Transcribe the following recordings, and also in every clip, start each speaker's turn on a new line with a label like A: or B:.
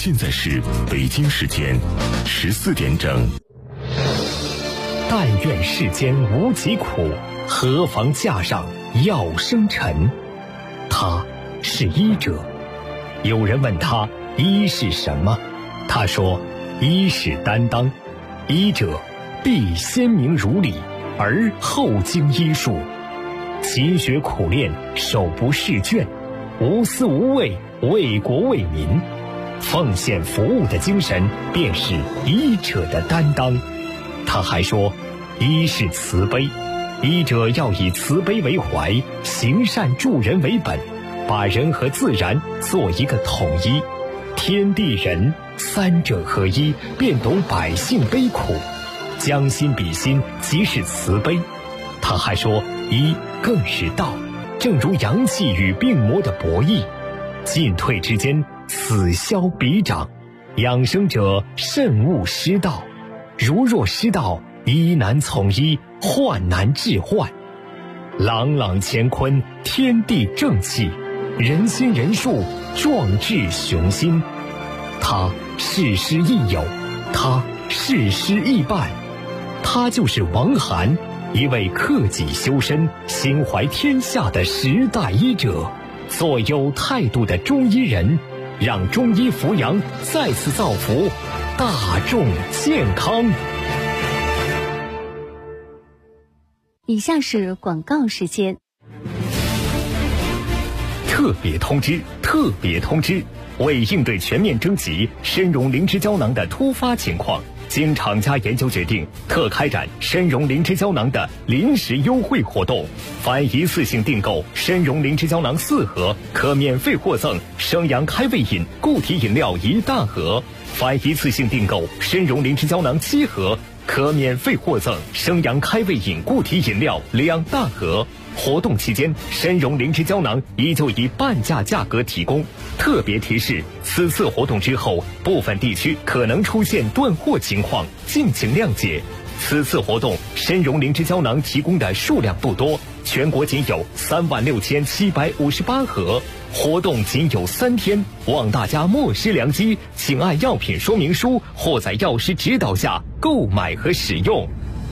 A: 现在是北京时间14点整。
B: 但愿世间无疾苦，何妨架上药生尘。他是医者。有人问他医是什么，他说医是担当。医者必先明如理，而后经医术，勤学苦练，手不释卷，无私无畏，为国为民，奉献服务的精神便是医者的担当。他还说医是慈悲，医者要以慈悲为怀，行善助人为本，把人和自然做一个统一，天地人三者合一，便懂百姓悲苦，将心比心，即是慈悲。他还说医更是道，正如阳气与病魔的博弈，进退之间，此消彼长，养生者慎勿失道，如若失道，医难从医，患难治患。朗朗乾坤，天地正气，人心人术，壮志雄心。他事师亦友，他事师亦伴，他就是王涵，一位克己修身、心怀天下的时代医者，做有态度的中医人，让中医扶阳再次造福大众健康。
C: 以下是广告时间。
B: 特别通知，特别通知！为应对全面征集参茸灵芝胶囊的突发情况，经厂家研究决定，特开展参茸灵芝胶囊的临时优惠活动。凡一次性订购参茸灵芝胶囊4盒，可免费获赠生阳开胃饮固体饮料1大盒；凡一次性订购参茸灵芝胶囊7盒，可免费获赠生阳开胃饮固体饮料2大盒。活动期间，参茸灵芝胶囊依旧以半价价格提供。特别提示：此次活动之后，部分地区可能出现断货情况，敬请谅解。此次活动，参茸灵芝胶囊提供的数量不多，全国仅有36758盒。活动仅有3天，望大家莫失良机，请按药品说明书或在药师指导下购买和使用。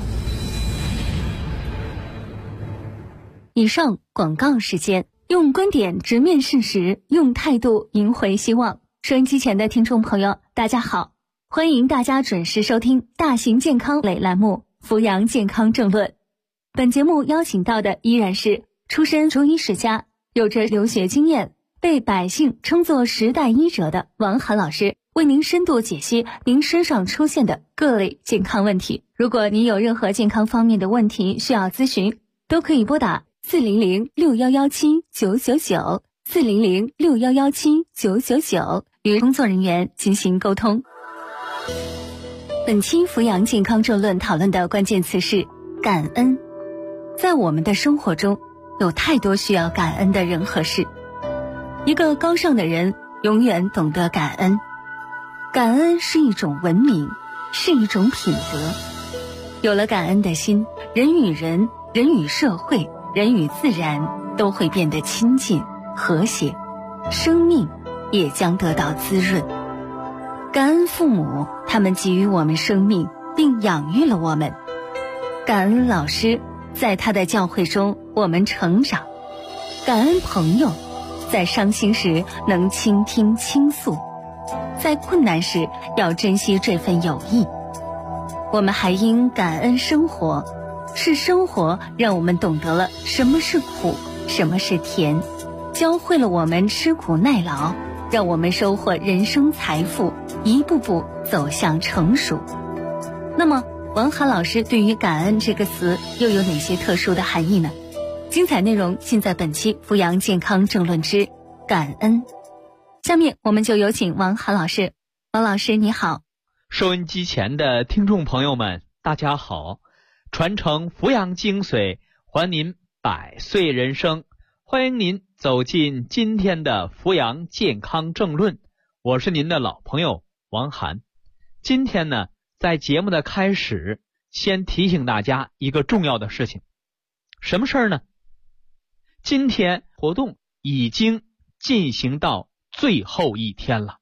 C: 以上广告时间，用观点直面事实，用态度赢回希望。收音机前的听众朋友，大家好，欢迎大家准时收听大型健康类栏目《扶阳健康政论》。本节目邀请到的依然是出身中医世家，有着留学经验，被百姓称作时代医者的王涵老师，为您深度解析您身上出现的各类健康问题。如果您有任何健康方面的问题需要咨询，都可以拨打400611799 400611799与工作人员进行沟通。本期扶阳健康政论讨论的关键词是感恩。在我们的生活中，有太多需要感恩的人和事。一个高尚的人永远懂得感恩。感恩是一种文明，是一种品德。有了感恩的心，人与人、人与社会、人与自然都会变得亲近、和谐，生命也将得到滋润。感恩父母，他们给予我们生命，并养育了我们。感恩老师，在他的教诲中我们成长。感恩朋友，在伤心时能倾听倾诉，在困难时要珍惜这份友谊。我们还应感恩生活，是生活让我们懂得了什么是苦，什么是甜，教会了我们吃苦耐劳，让我们收获人生财富，一步步走向成熟。那么王涵老师对于感恩这个词又有哪些特殊的含义呢？精彩内容尽在本期扶阳健康政论之感恩。下面我们就有请王涵老师。王老师你好。
D: 收音机前的听众朋友们大家好，传承扶阳精髓，还您100岁人生，欢迎您走进今天的扶阳健康政论，我是您的老朋友王涵。今天呢，在节目的开始，先提醒大家一个重要的事情。什么事儿呢？今天活动已经进行到最后一天了。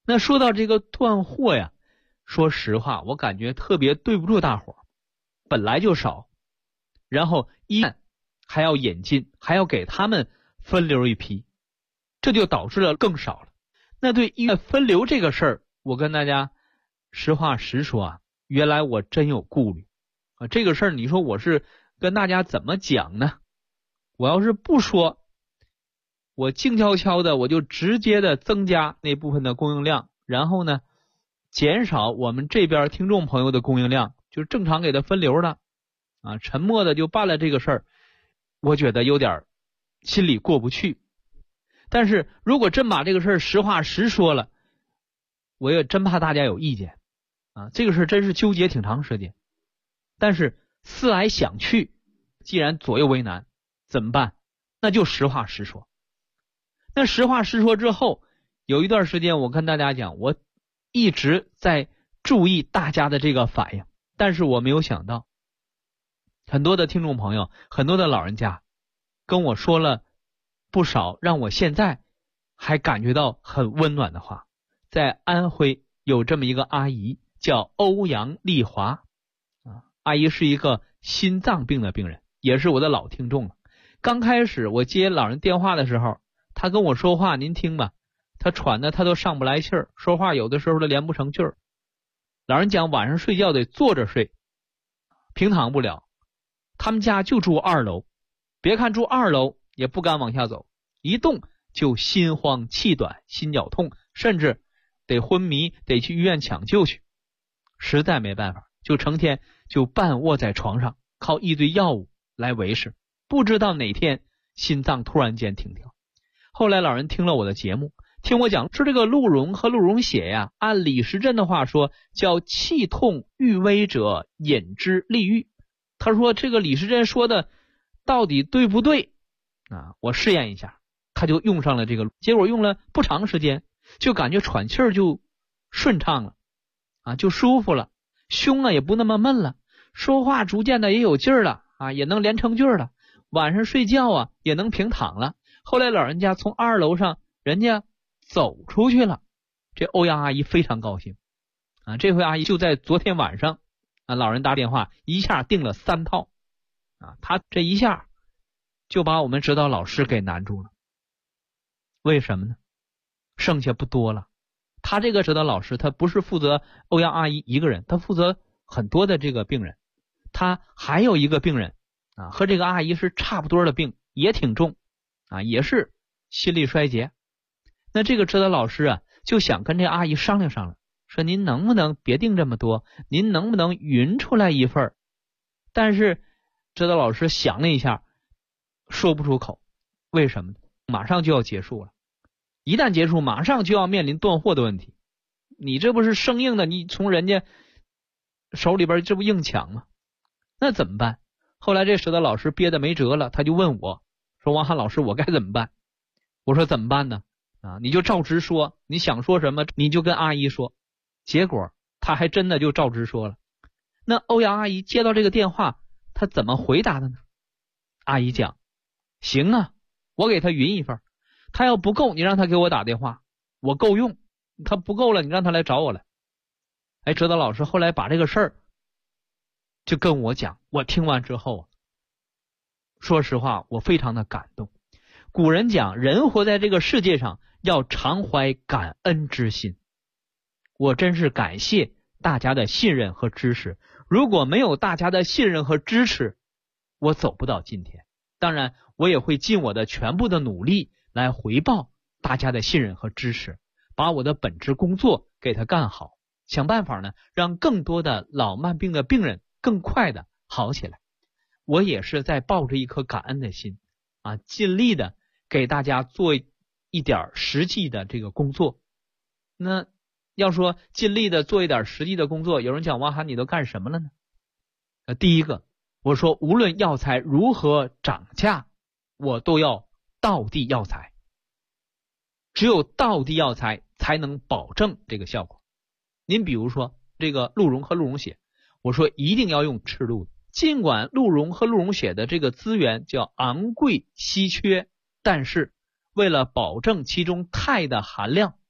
D: 那说到这个断货呀，说实话，我感觉特别对不住大伙儿，本来就少，然后医院还要引进，还要给他们分流一批，这就导致了更少了。那对医院分流这个事儿，我跟大家实话实说啊，原来我真有顾虑啊。这个事儿你说我是跟大家怎么讲呢？我要是不说，我静悄悄的我就直接的增加那部分的供应量，然后呢减少我们这边听众朋友的供应量，就是正常给他分流了啊，沉默的就办了这个事儿，我觉得有点心里过不去。但是如果真把这个事儿实话实说了，我也真怕大家有意见啊。这个事儿真是纠结挺长时间，但是思来想去，既然左右为难，怎么办？那就实话实说。那实话实说之后，有一段时间我跟大家讲，我一直在注意大家的这个反应，但是我没有想到，很多的听众朋友，很多的老人家跟我说了不少让我现在还感觉到很温暖的话。在安徽有这么一个阿姨叫欧阳丽华啊，阿姨是一个心脏病的病人，也是我的老听众了。刚开始我接老人电话的时候，她跟我说话您听吧，她喘的她都上不来气儿，说话有的时候都连不成句儿。老人讲晚上睡觉得坐着睡，平躺不了。他们家就住2楼，别看住2楼也不敢往下走，一动就心慌气短心绞痛，甚至得昏迷，得去医院抢救去。实在没办法，就成天就半卧在床上，靠一堆药物来维持。不知道哪天心脏突然间停掉。后来老人听了我的节目，听我讲说这个鹿茸和鹿茸血呀，按李时珍的话说叫气痛郁微者饮之利郁。他说这个李时珍说的到底对不对啊？我试验一下，他就用上了这个，结果用了不长时间，就感觉喘气儿就顺畅了啊，就舒服了，胸啊也不那么闷了，说话逐渐的也有劲儿了啊，也能连成句了，晚上睡觉啊也能平躺了。后来老人家从2楼上人家走出去了，这欧阳阿姨非常高兴啊。这回阿姨就在昨天晚上啊，老人打电话一下订了3套啊，他这一下就把我们指导老师给难住了。为什么呢？剩下不多了。他这个指导老师他不是负责欧阳阿姨一个人，他负责很多的这个病人。他还有一个病人啊，和这个阿姨是差不多的病，也挺重啊，也是心力衰竭。那这个指导老师啊，就想跟这阿姨商量商量，说您能不能别订这么多，您能不能匀出来一份？但是指导老师想了一下，说不出口。为什么呢？马上就要结束了，一旦结束马上就要面临断货的问题，你这不是生硬的，你从人家手里边这不硬抢吗？那怎么办？后来这指导老师憋得没辙了，他就问我说，王涵老师我该怎么办？我说怎么办呢？啊，你就照直说，你想说什么你就跟阿姨说。结果他还真的就照直说了。那欧阳阿姨接到这个电话，她怎么回答的呢？阿姨讲，行啊，我给他匀一份，他要不够你让他给我打电话，我够用，他不够了你让他来找我来。哎，指导老师后来把这个事儿就跟我讲，我听完之后说实话我非常的感动。古人讲人活在这个世界上要常怀感恩之心，我真是感谢大家的信任和支持，如果没有大家的信任和支持，我走不到今天。当然我也会尽我的全部的努力来回报大家的信任和支持，把我的本职工作给他干好，想办法呢让更多的老慢病的病人更快的好起来。我也是在抱着一颗感恩的心啊，尽力的给大家做一点实际的这个工作。那要说尽力的做一点实际的工作，有人讲王涵你都干什么了呢？第一个我说无论药材如何涨价，我都要道地药材，只有道地药材才能保证这个效果。您比如说这个鹿茸和鹿茸血，我说一定要用赤鹿的，尽管鹿茸和鹿茸血的这个资源叫昂贵稀缺，但是为了保证其中钛的含量，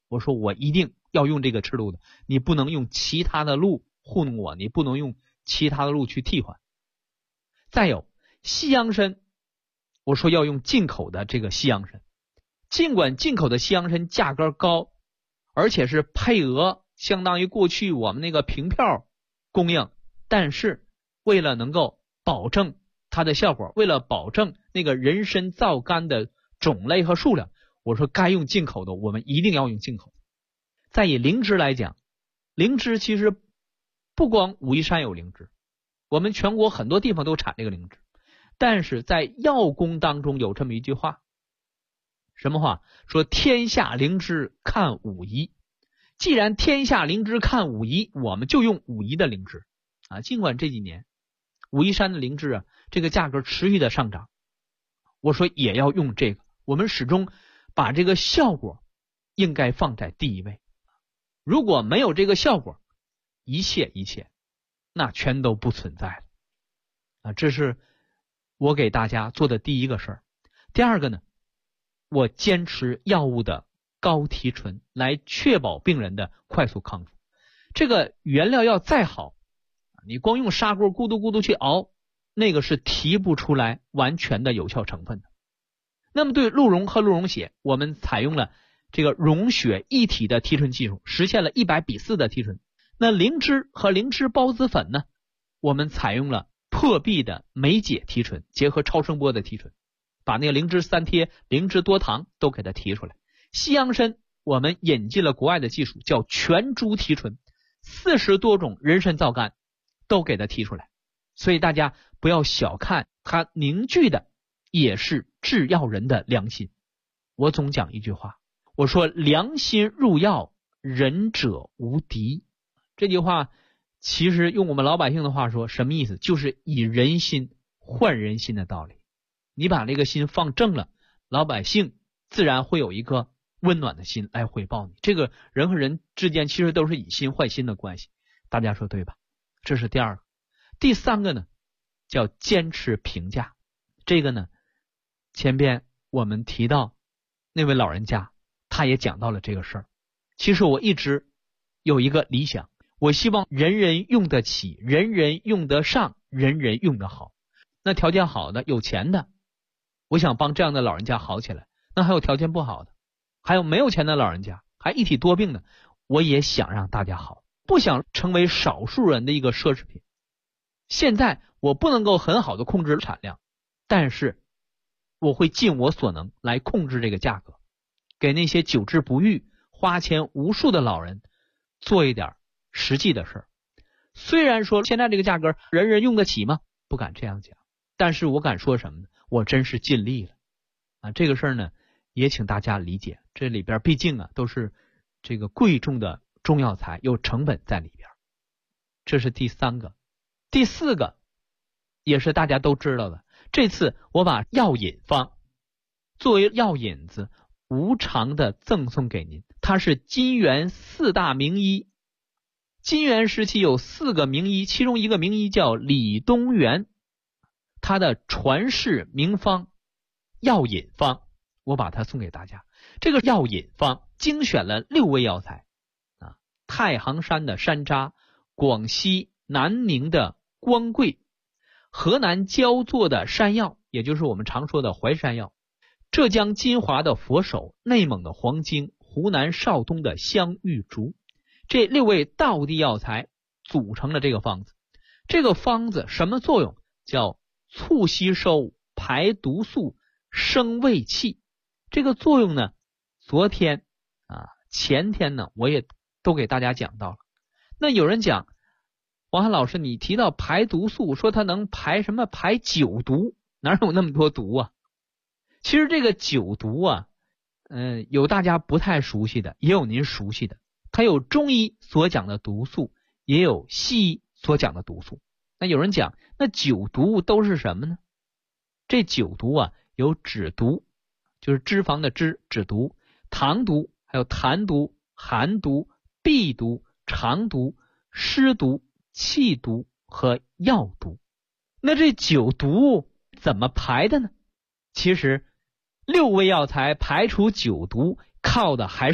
D: 我说我一定要用这个赤鹿的，你不能用其他的鹿糊弄我，你不能用其他的鹿去替换。再有西洋参，我说要用进口的这个西洋参，尽管进口的西洋参价格高，而且是配额相当于过去我们那个凭票供应，但是为了能够保证它的效果，为了保证那个人参皂苷的种类和数量，我说该用进口的我们一定要用进口。再以灵芝来讲，灵芝其实不光武夷山有灵芝，我们全国很多地方都产这个灵芝，但是在药功当中有这么一句话，什么话？说天下灵芝看武夷。既然天下灵芝看武夷，我们就用武夷的灵芝啊。尽管这几年武夷山的灵芝这个价格持续的上涨，我说也要用这个，我们始终把这个效果应该放在第一位。如果没有这个效果，一切那全都不存在了这是我给大家做的第一个事儿。第二个呢，我坚持药物的高提纯来确保病人的快速康复。这个原料要再好，你光用砂锅咕嘟咕嘟去熬，那个是提不出来完全的有效成分的。那么对鹿茸和鹿茸血，我们采用了这个溶血一体的提纯技术，实现了100:4的提纯。那灵芝和灵芝孢子粉呢，我们采用了破壁的酶解提纯，结合超声波的提纯，把那个灵芝3贴、灵芝多糖都给它提出来。西洋参我们引进了国外的技术，叫全株提纯，40多种人参皂苷都给它提出来。所以大家不要小看它凝聚的也是制药人的良心。我总讲一句话，我说良心入药，仁者无敌。这句话其实用我们老百姓的话说，什么意思？就是以人心换人心的道理。你把这个心放正了，老百姓自然会有一个温暖的心来回报你。这个人和人之间其实都是以心换心的关系，大家说对吧？这是第二个。第三个呢，叫坚持评价。这个呢，前边我们提到那位老人家，他也讲到了这个事儿。其实我一直有一个理想，我希望人人用得起，人人用得上，人人用得好。那条件好的有钱的，我想帮这样的老人家好起来。那还有条件不好的，还有没有钱的老人家，还一体多病的，我也想让大家好，不想成为少数人的一个奢侈品。现在我不能够很好的控制产量，但是我会尽我所能来控制这个价格，给那些久治不愈、花钱无数的老人做一点实际的事儿。虽然说现在这个价格人人用得起吗？不敢这样讲，但是我敢说什么呢？我真是尽力了这个事儿呢，也请大家理解，这里边毕竟都是这个贵重的中药材，有成本在里边。这是第三个。第四个也是大家都知道的，这次我把药引方作为药引子无偿的赠送给您。它是金元4大名医，金元时期有4个名医，其中一个名医叫李东垣，他的传世名方药引方，我把它送给大家。这个药引方精选了6味药材太行山的山楂，广西南宁的光桂，河南焦作的山药，也就是我们常说的淮山药，浙江金华的佛手，内蒙的黄精，湖南邵东的香玉竹，这6味道地药材组成了这个方子。这个方子什么作用？叫促吸收、排毒素、生胃气。这个作用呢，昨天前天呢，我也都给大家讲到了。那有人讲，王涵老师，你提到排毒素，说它能排什么？排9毒，哪有那么多毒啊？其实这个9毒有大家不太熟悉的，也有您熟悉的。它有中医所讲的毒素，也有西医所讲的毒素。那有人讲，那9毒都是什么呢？这9毒有脂毒，就是脂肪的脂毒，糖毒，还有痰毒、寒毒、痹毒、肠毒、湿毒、气毒和药毒。那这9毒怎么排的呢？其实6味药材排除9毒，靠的还是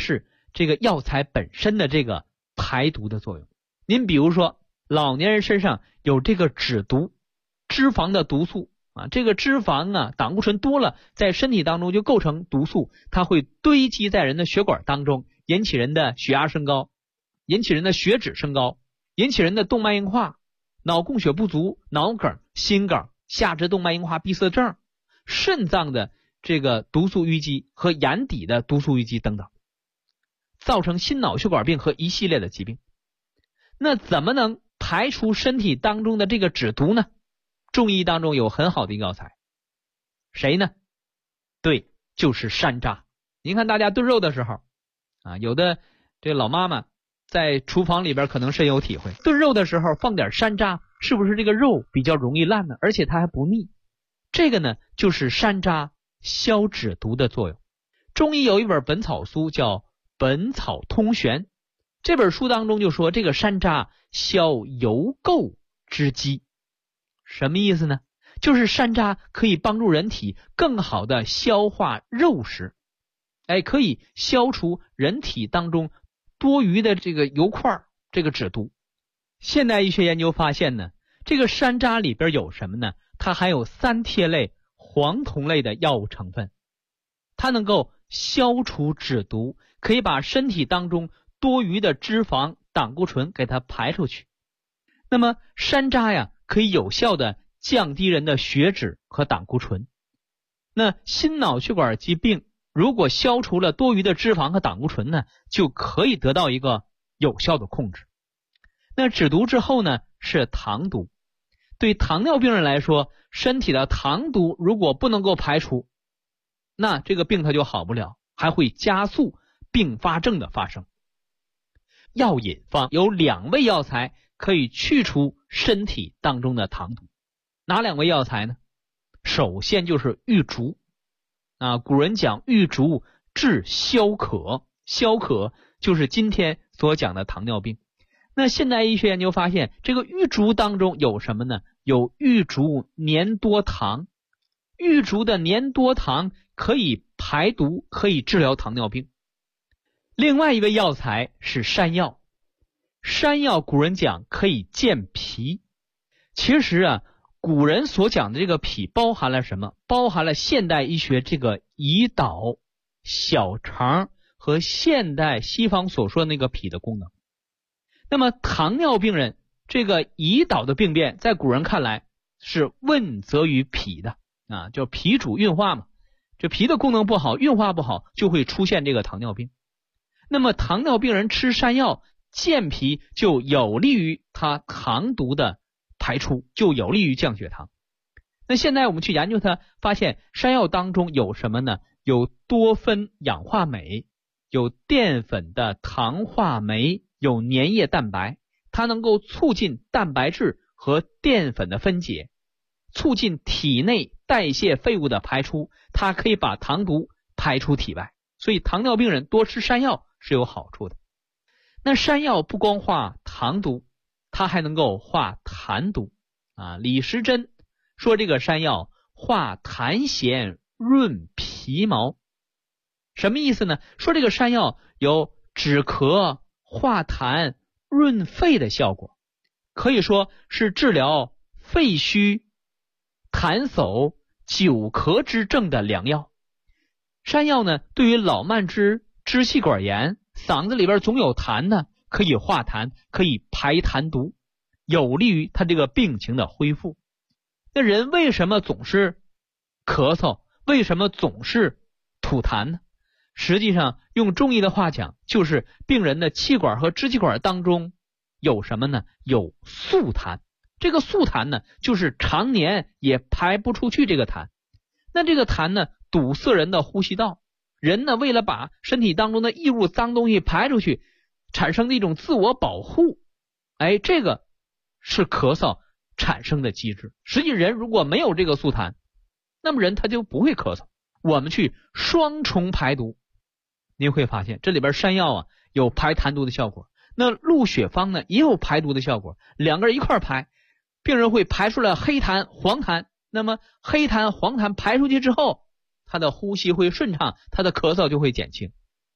D: 这个药材本身的这个排毒的作用。您比如说老年人身上有这个脂毒，脂肪的毒素啊，这个脂肪啊胆固醇多了，在身体当中就构成毒素，它会堆积在人的血管当中，引起人的血压升高，引起人的血脂升高，引起人的动脉硬化、脑供血不足、脑梗、心梗、下肢动脉硬化闭塞症、肾脏的这个毒素淤积和眼底的毒素淤积等等，造成心脑血管病和一系列的疾病。那怎么能排除身体当中的这个脂毒呢？中医当中有很好的一个药材，谁呢？对，就是山楂。您看大家炖肉的时候啊，有的这老妈妈在厨房里边可能深有体会，炖肉的时候放点山楂，是不是这个肉比较容易烂呢？而且它还不腻。这个呢就是山楂消脂毒的作用。中医有一本本草书叫《本草通玄》，这本书当中就说这个山楂消油垢之积。什么意思呢？就是山楂可以帮助人体更好的消化肉食，可以消除人体当中多余的这个油块，这个脂毒。现代医学研究发现呢，这个山楂里边有什么呢？它含有三萜类、黄酮类的药物成分，它能够消除脂毒，可以把身体当中多余的脂肪、胆固醇给它排出去。那么山楂呀，可以有效的降低人的血脂和胆固醇。那心脑血管疾病如果消除了多余的脂肪和胆固醇呢，就可以得到一个有效的控制。那脂毒之后呢，是糖毒。对糖尿病人来说，身体的糖毒如果不能够排除，那这个病它就好不了，还会加速并发症的发生。药引方有2味药材可以去除身体当中的糖毒。哪2味药材呢？首先就是玉竹啊，古人讲玉竹治消渴，消渴就是今天所讲的糖尿病。那现代医学研究发现，这个玉竹当中有什么呢？有玉竹粘多糖。玉竹的粘多糖可以排毒，可以治疗糖尿病。另外一味药材是山药。山药古人讲可以健脾。其实啊，古人所讲的这个脾包含了什么？包含了现代医学这个胰岛、小肠和现代西方所说的那个脾的功能。那么糖尿病人这个胰岛的病变，在古人看来是问责于脾的啊，就脾主运化嘛，这脾的功能不好，运化不好，就会出现这个糖尿病。那么糖尿病人吃山药健脾，就有利于它糖毒的排出，就有利于降血糖。那现在我们去研究它，发现山药当中有什么呢？有多酚氧化镁，有淀粉的糖化酶，有粘液蛋白，它能够促进蛋白质和淀粉的分解，促进体内代谢废物的排出，它可以把糖毒排出体外。所以糖尿病人多吃山药是有好处的。那山药不光化糖毒，它还能够化痰毒啊。李时珍说这个山药化痰涎润皮毛。什么意思呢？说这个山药有止咳、化痰、润肺的效果，可以说是治疗肺虚、痰嗽、久咳之症的良药。山药呢，对于老慢支、支气管炎、嗓子里边总有痰呢，可以化痰，可以排痰毒，有利于他这个病情的恢复。那人为什么总是咳嗽？为什么总是吐痰呢？实际上用中医的话讲，就是病人的气管和支气管当中有什么呢？有宿痰。这个宿痰呢，就是常年也排不出去这个痰。那这个痰呢，堵塞人的呼吸道。人呢，为了把身体当中的异物脏东西排出去，产生的一种自我保护，这个是咳嗽产生的机制。实际人如果没有这个宿痰，那么人他就不会咳嗽。我们去双重排毒，您会发现这里边山药啊有排痰毒的效果，那鹿血芳呢也有排毒的效果，两个人一块排，病人会排出来黑痰、黄痰。那么黑痰、黄痰排出去之后，他的呼吸会顺畅，他的咳嗽就会减轻。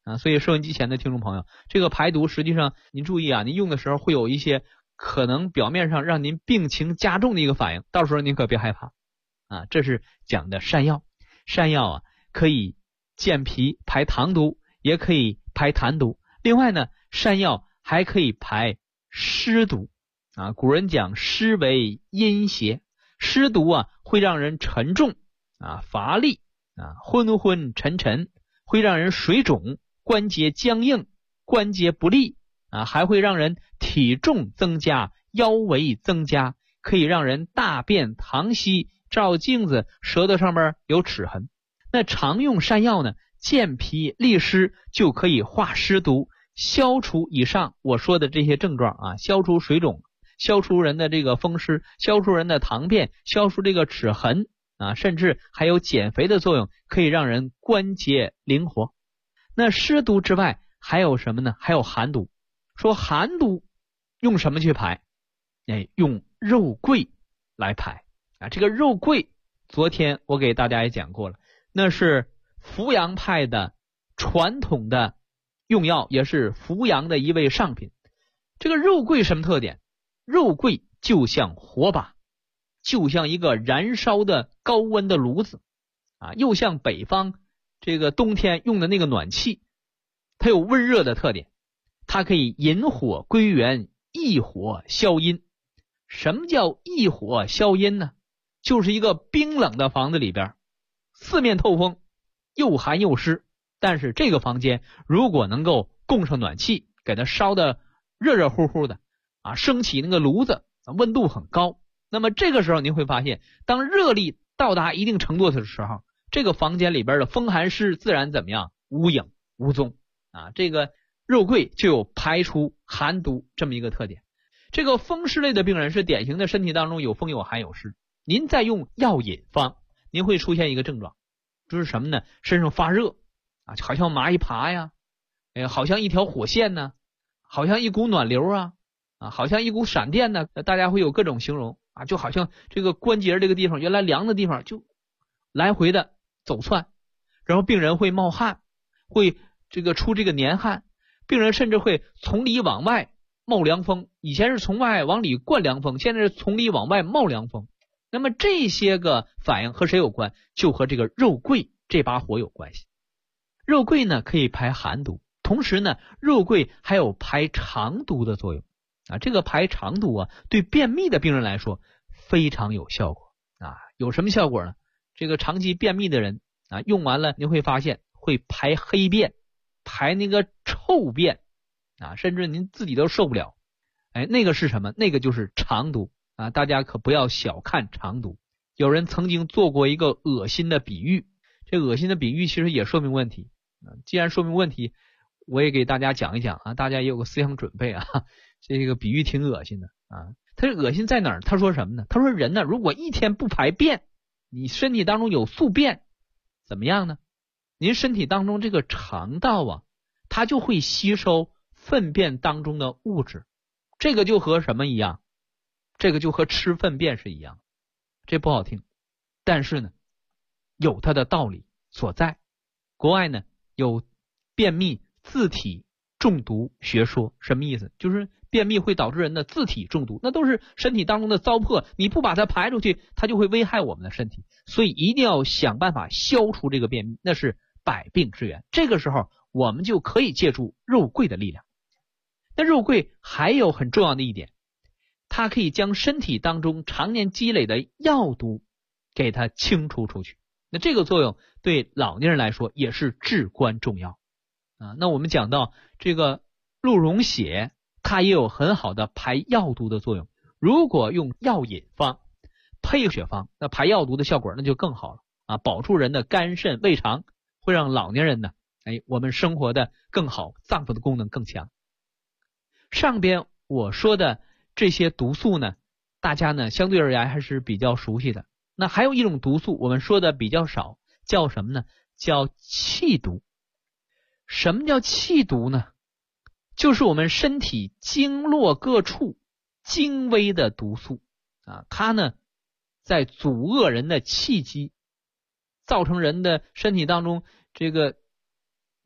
D: 所以收音机前的听众朋友，这个排毒实际上您注意啊，您用的时候会有一些可能表面上让您病情加重的一个反应，到时候您可别害怕这是讲的山药。山药可以健脾排糖毒，也可以排痰毒。另外呢，山药还可以排湿毒古人讲湿为阴邪，湿毒会让人沉重乏力昏昏沉沉，会让人水肿，关节僵硬，关节不利还会让人体重增加，腰围增加，可以让人大便溏稀，照镜子舌头上面有齿痕。那常用山药呢，健脾利湿，就可以化湿毒，消除以上我说的这些症状消除水肿，消除人的这个风湿，消除人的溏便，消除这个齿痕甚至还有减肥的作用，可以让人关节灵活。那湿毒之外还有什么呢？还有寒毒。说寒毒用什么去排？用肉桂来排这个肉桂昨天我给大家也讲过了，那是扶阳派的传统的用药，也是扶阳的一味上品。这个肉桂什么特点？肉桂就像火把，就像一个燃烧的高温的炉子又像北方这个冬天用的那个暖气，它有温热的特点，它可以引火归元，抑火消阴。什么叫抑火消阴呢？就是一个冰冷的房子里边，四面透风，又寒又湿，但是这个房间如果能够供上暖气，给它烧的热热乎乎的升起那个炉子，温度很高，那么这个时候您会发现，当热力到达一定程度的时候，这个房间里边的风寒湿自然怎么样？无影无踪这个肉桂就有排除寒毒这么一个特点。这个风湿类的病人是典型的身体当中有风有寒有湿，您再用药引方，您会出现一个症状，就是什么呢？身上发热好像蚂蚁爬呀好像一条火线呢，好像一股暖流好像一股闪电呢，大家会有各种形容就好像这个关节这个地方原来凉的地方就来回的走窜，然后病人会冒汗，会这个出这个黏汗，病人甚至会从里往外冒凉风，以前是从外往里灌凉风，现在是从里往外冒凉风。那么这些个反应和谁有关？就和这个肉桂这把火有关系。肉桂呢可以排寒毒，同时呢肉桂还有排肠毒的作用这个排肠毒对便秘的病人来说非常有效果有什么效果呢？这个长期便秘的人用完了您会发现会排黑便，排那个臭便甚至您自己都受不了那个是什么？那个就是肠毒大家可不要小看肠毒。有人曾经做过一个恶心的比喻，这恶心的比喻其实也说明问题既然说明问题，我也给大家讲一讲大家也有个思想准备这个比喻挺恶心的它是恶心在哪儿？他说什么呢？他说人呢如果一天不排便，你身体当中有宿便怎么样呢？您身体当中这个肠道它就会吸收粪便当中的物质，这个就和什么一样？这个就和吃粪便是一样。这不好听，但是呢有它的道理所在。国外呢有便秘自体中毒学说，什么意思？就是便秘会导致人的自体中毒，那都是身体当中的糟粕，你不把它排出去，它就会危害我们的身体，所以一定要想办法消除这个便秘，那是百病之源。这个时候我们就可以借助肉桂的力量。那肉桂还有很重要的一点，它可以将身体当中常年积累的药毒给它清除出去，那这个作用对老年人来说也是至关重要那我们讲到这个鹿茸血，它也有很好的排药毒的作用。如果用药引方配血方，那排药毒的效果那就更好了保住人的肝肾胃肠，会让老年人呢我们生活的更好，脏腑的功能更强。上边我说的这些毒素呢，大家呢相对而言还是比较熟悉的。那还有一种毒素我们说的比较少，叫什么呢？叫气毒。什么叫气毒呢？就是我们身体经络各处精微的毒素它呢在阻遏人的气机，造成人的身体当中这个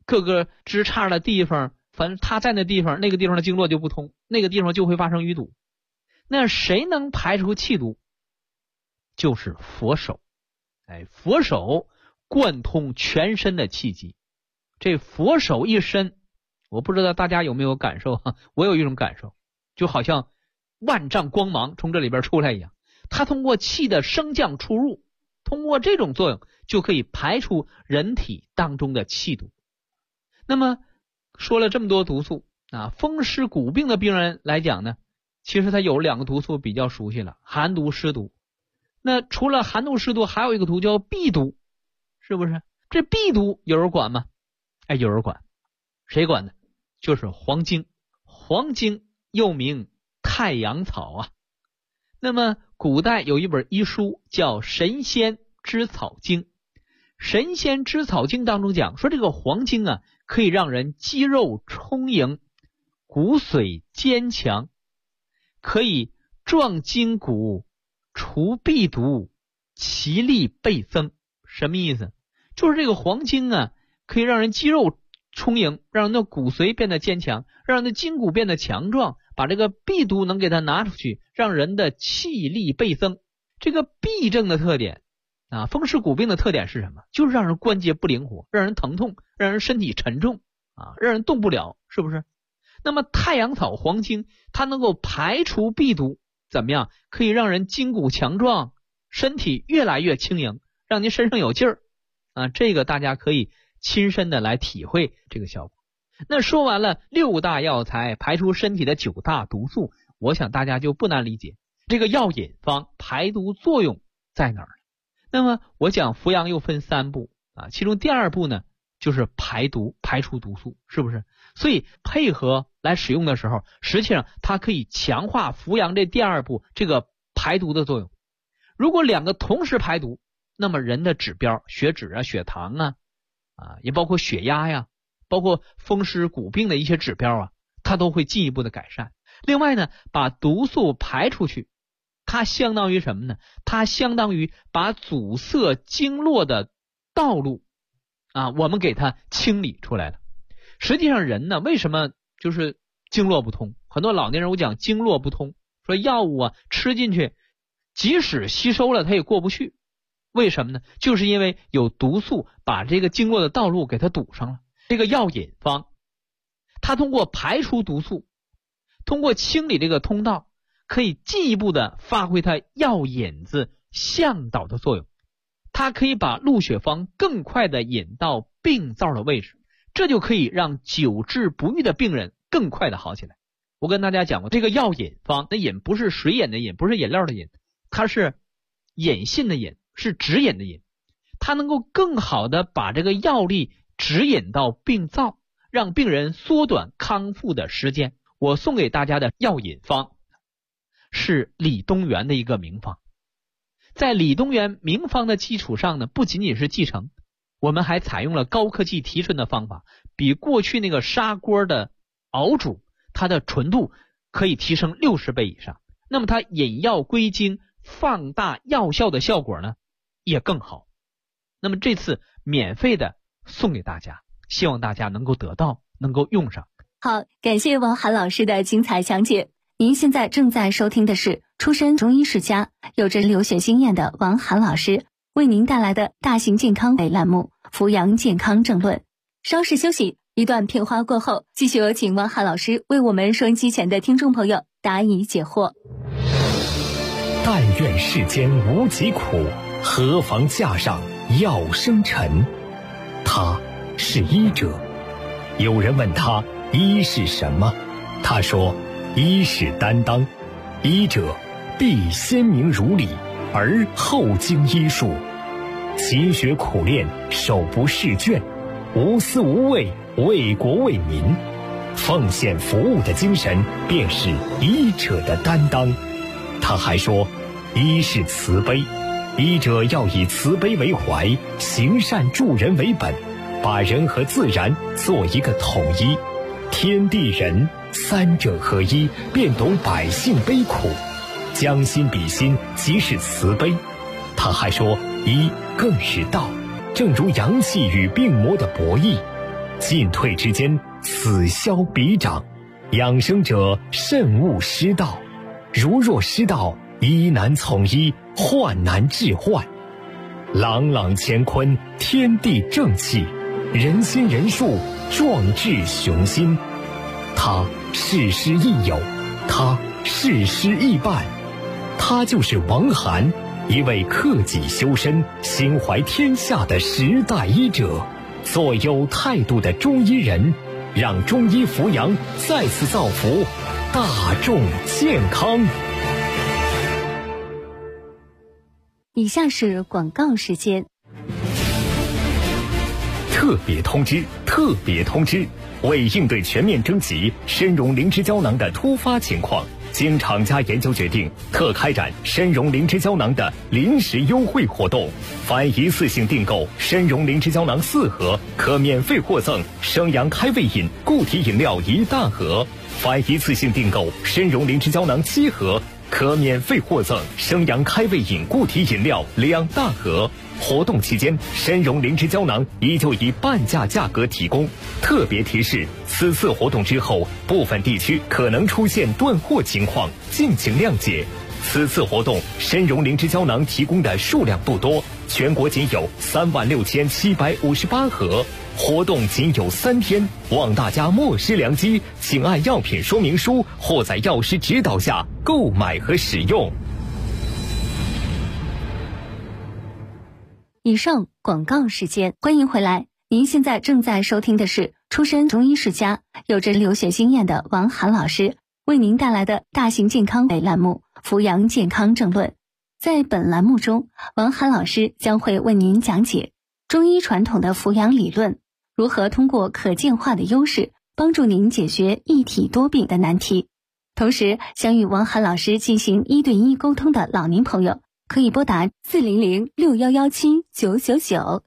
D: 各个枝杈的地方，反正它在那地方，那个地方的经络就不通，那个地方就会发生淤堵。那谁能排出气毒？就是佛手。佛手贯通全身的气机。这佛手一伸，我不知道大家有没有感受我有一种感受，就好像万丈光芒从这里边出来一样。它通过气的升降出入，通过这种作用就可以排出人体当中的气毒。那么说了这么多毒素风湿骨病的病人来讲呢，其实他有2个毒素比较熟悉了，寒毒湿毒。那除了寒毒湿毒，还有一个毒叫痹毒，是不是？这痹毒有人管吗？有人管。谁管呢？就是黄精。黄精又名太阳草那么古代有一本医书叫《神仙知草经》，《神仙知草经》当中讲说，这个黄精可以让人肌肉充盈，骨髓坚强，可以壮筋骨，除痹毒，其力倍增。什么意思？就是这个黄精可以让人肌肉充盈，让人的骨髓变得坚强，让人的筋骨变得强壮，把这个痹毒能给它拿出去，让人的气力倍增。这个痹症的特点风湿骨病的特点是什么？就是让人关节不灵活，让人疼痛，让人身体沉重让人动不了，是不是？那么太阳草黄精它能够排除痹毒，怎么样？可以让人筋骨强壮，身体越来越轻盈，让您身上有劲儿这个大家可以亲身的来体会这个效果。那说完了6大药材排出身体的9大毒素，我想大家就不难理解这个药引方排毒作用在哪儿。那么我讲扶阳又分3步其中第2步呢就是排毒，排出毒素，是不是？所以配合来使用的时候，实际上它可以强化扶阳这第2步这个排毒的作用。如果2个同时排毒，那么人的指标，血脂血糖也包括血压包括风湿骨病的一些指标它都会进一步的改善。另外呢，把毒素排出去，它相当于什么呢？它相当于把阻塞经络的道路我们给它清理出来了。实际上人呢，为什么就是经络不通？很多老年人我讲经络不通，说药物吃进去，即使吸收了它也过不去。为什么呢？就是因为有毒素把这个经络的道路给它堵上了。这个药引方它通过排除毒素，通过清理这个通道，可以进一步的发挥它药引子向导的作用。它可以把鹿血方更快的引到病灶的位置，这就可以让久治不愈的病人更快的好起来。我跟大家讲过，这个药引方，那引不是水饮的饮，不是饮料的饮，它是引信的引，是指引的引。它能够更好的把这个药力指引到病灶，让病人缩短康复的时间。我送给大家的药引方是李东垣的一个名方。在李东垣名方的基础上呢，不仅仅是继承，我们还采用了高科技提纯的方法，比过去那个砂锅的熬煮，它的纯度可以提升60倍以上。那么它引药归经，放大药效的效果呢也更好。那么这次免费的送给大家，希望大家能够得到，能够用上。
C: 好，感谢王涵老师的精彩讲解。您现在正在收听的是出身中医世家，有着留学经验的王涵老师为您带来的大型健康类栏目《扶阳健康政论》。稍事休息，一段片花过后，继续有请王涵老师为我们收音机前的听众朋友答疑解惑。
B: 但愿世间无疾苦，何妨架上药生尘。他是医者。有人问他医是什么，他说医是担当，医者必先明如理，而后经医术，勤学苦练，手不释卷，无私无畏，为国为民，奉献服务的精神便是医者的担当。他还说医是慈悲，医者要以慈悲为怀，行善助人为本，把人和自然做一个统一，天地人三者合一，便懂百姓悲苦，将心比心，即是慈悲。他还说医更是道，正如阳气与病魔的博弈， 进退之间，此消彼长。养生者慎勿失道，如若失道，医难从医，患难治患。朗朗乾坤，天地正气，人心仁术，壮志雄心。他事师亦友，他事师亦伴。他就是王涵，一位克己修身、心怀天下的时代医者，做有态度的中医人，让中医扶阳再次造福大众健康。
C: 以下是广告时间。
B: 特别通知！特别通知！为应对全面征集参茸灵芝胶囊的突发情况，经厂家研究决定，特开展参茸灵芝胶囊的临时优惠活动。凡一次性订购参茸灵芝胶囊4盒，可免费获赠生阳开胃饮固体饮料1大盒；凡一次性订购参茸灵芝胶囊7盒，可免费获赠生阳开胃饮固体饮料2大盒。活动期间，参茸灵芝胶囊依旧以半价价格提供。特别提示：此次活动之后，部分地区可能出现断货情况，敬请谅解。此次活动，参茸灵芝胶囊提供的数量不多，全国仅有36758盒。活动仅有3天，望大家莫失良机，请按药品说明书或在药师指导下购买和使用。
C: 以上广告时间，欢迎回来。您现在正在收听的是出身中医世家、有着留学经验的王涵老师为您带来的大型健康类栏目《扶阳健康政论》。在本栏目中，王涵老师将会为您讲解中医传统的扶阳理论，如何通过可见化的优势，帮助您解决一体多病的难题。同时，想与王涵老师进行1对1沟通的老年朋友，可以拨打40061179999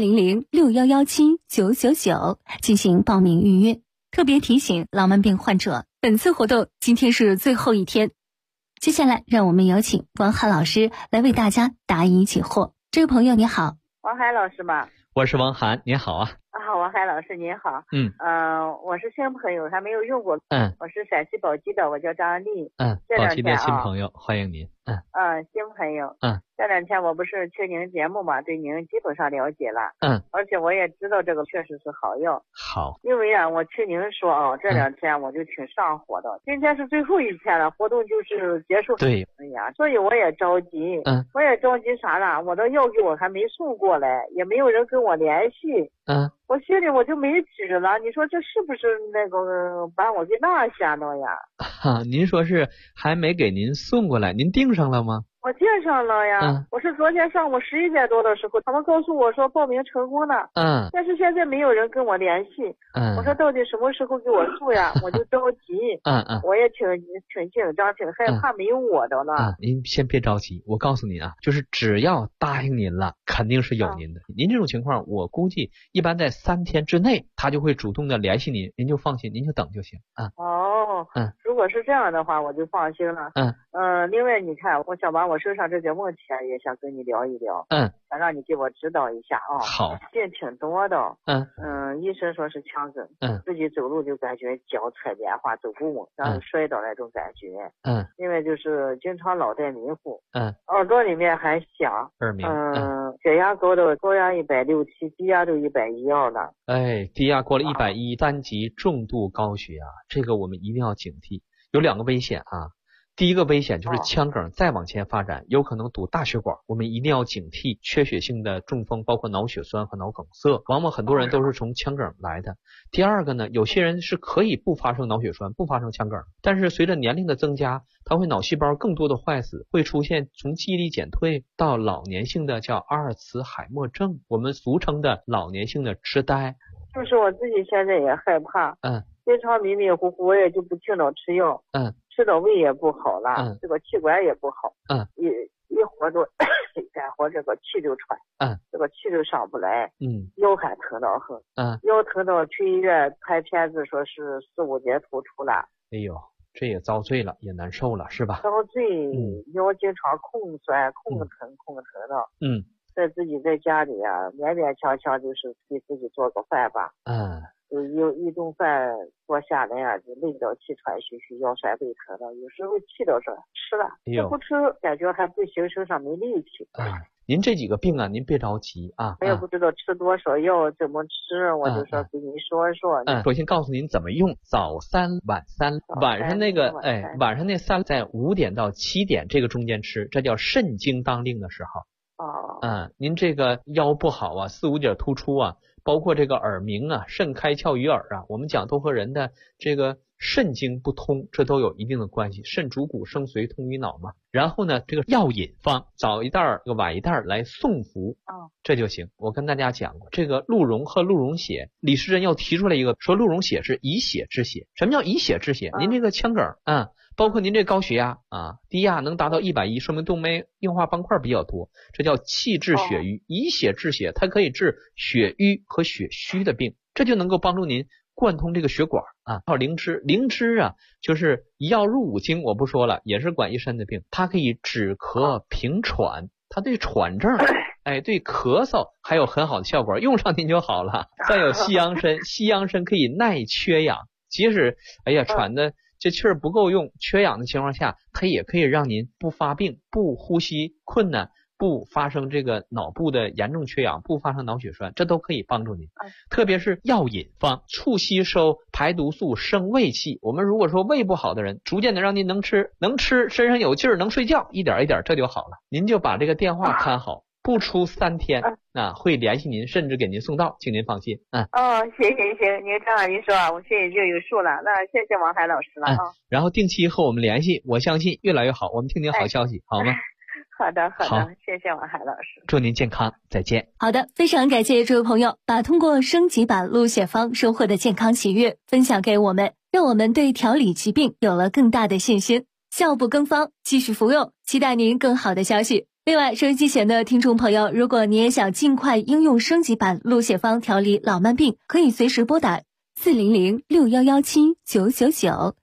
C: 40061179999进行报名预约。特别提醒老慢病患者，本次活动今天是最后一天。接下来，让我们有请王涵老师来为大家答疑解惑。这位朋友你好。
E: 王涵老师吗？
D: 我是王涵，您好啊。
E: 王涵老师您好。我是新朋友，还没有用过。我是陕西宝鸡的，我叫张丽。
D: 宝鸡的新朋友，欢迎您。
E: 新朋友。这2天我不是听您节目嘛，对您基本上了解了。而且我也知道这个确实是好药。
D: 好。
E: 因为啊，我听您说这2天我就挺上火的。今天是最后一天了，活动就是结束。
D: 对。
E: 哎呀，所以我也着急。我也着急啥了？我的药给我还没送过来，也没有人跟我联系。我心里我就没底了，你说这是不是那个把我给落下了呀？
D: 您说是还没给您送过来，您订上了吗？
E: 我订上了呀。我是昨天上午11点多的时候，他们告诉我说报名成功了。但是现在没有人跟我联系。我说到底什么时候给我送呀？我就着急。我也挺紧张，挺害怕没有我的了。
D: 您先别着急，我告诉您啊，就是只要答应您了，肯定是有您的。您这种情况，我估计一般在3天之内，他就会主动的联系您，您就放心，您就等就行。
E: 如果是这样的话，我就放心了。另外你看，我想把我身上这些问题也想跟你聊一聊。想让你给我指导一下啊。
D: 好。
E: 病挺多的。医生说是腔梗。自己走路就感觉脚踩棉花，走不稳，然后摔倒那种感觉。另外就是经常脑袋迷糊。耳朵里面还响。
D: 耳鸣。
E: 血压高压167，低压都112了。
D: 低压过了110，3级重度高血压，这个我们一定要警惕。有2个危险啊。第一个危险就是腔梗再往前发展，有可能堵大血管，我们一定要警惕缺血性的中风，包括脑血栓和脑梗塞，往往很多人都是从腔梗来的。第二个呢，有些人是可以不发生脑血栓，不发生腔梗，但是随着年龄的增加，它会脑细胞更多的坏死，会出现从记忆力减退到老年性的叫阿尔茨海默症，我们俗称的老年性的痴呆。
E: 就是我自己现在也害怕。经常迷迷糊糊，我也就不停的吃药。吃的胃也不好了。这个气管也不好。一活着干活这个气就喘。这个气就上不来。腰还疼得很。腰疼到去医院拍片子，说是4、5节突出了。
D: 哎呦，这也遭罪了，也难受了，是吧？
E: 遭罪。腰经常控酸、控疼的。在自己在家里啊，勉强就是给自己做个饭吧。 一顿饭坐下来啊，就累到气喘吁吁，腰酸背疼的。有时候气到说吃了，这不吃感觉还不行，身上没力气。
D: 您这几个病啊，您别着急啊。
E: 我也不知道吃多少药，怎么吃，我就说给您说说。
D: 首先告诉您怎么用，早3晚3，晚上那个晚上那3在5点到7点这个中间吃，这叫肾经当令的时候。您这个腰不好啊，4、5点突出啊，包括这个耳鸣啊，肾开窍于耳啊，我们讲都和人的这个肾经不通，这都有一定的关系。肾主骨生髓通于脑嘛。然后呢，这个药引方早一袋晚一袋来送服，这就行。我跟大家讲过，这个鹿茸和鹿茸血，李时珍又提出来一个，说鹿茸血是以血治血。什么叫以血治血？您这个腔梗包括您这高血压低压能达到110，说明动脉硬化斑块比较多，这叫气滞血瘀。以血治血，它可以治血瘀和血虚的病，这就能够帮助您贯通这个血管还有灵芝，灵芝啊就是一药入5经，我不说了，也是管一身的病，它可以止咳平喘，它对喘症对咳嗽还有很好的效果，用上您就好了。再有西洋参，西洋参可以耐缺氧，即使喘的这气儿不够用，缺氧的情况下，它也可以让您不发病，不呼吸困难，不发生这个脑部的严重缺氧，不发生脑血栓，这都可以帮助您。特别是药引方，促吸收排毒素，生胃气。我们如果说胃不好的人，逐渐的让您能吃，身上有劲儿，能睡觉，一点一点这就好了。您就把这个电话看好，不出3天会联系您，甚至给您送到，请您放心。
E: 行，您这样一说，我心里就有数了。那谢谢王海老师了
D: 然后定期和我们联系，我相信越来越好，我们听听好消息，好吗？
E: 好的，谢谢王海老师，
D: 祝您健康，再见。
C: 好的，非常感谢这位朋友把通过升级版鹿血方收获的健康喜悦分享给我们，让我们对调理疾病有了更大的信心。效不更方，继续服用，期待您更好的消息。另外，收音机前的听众朋友，如果你也想尽快应用升级版鹿血方调理老慢病，可以随时拨打400-6117-999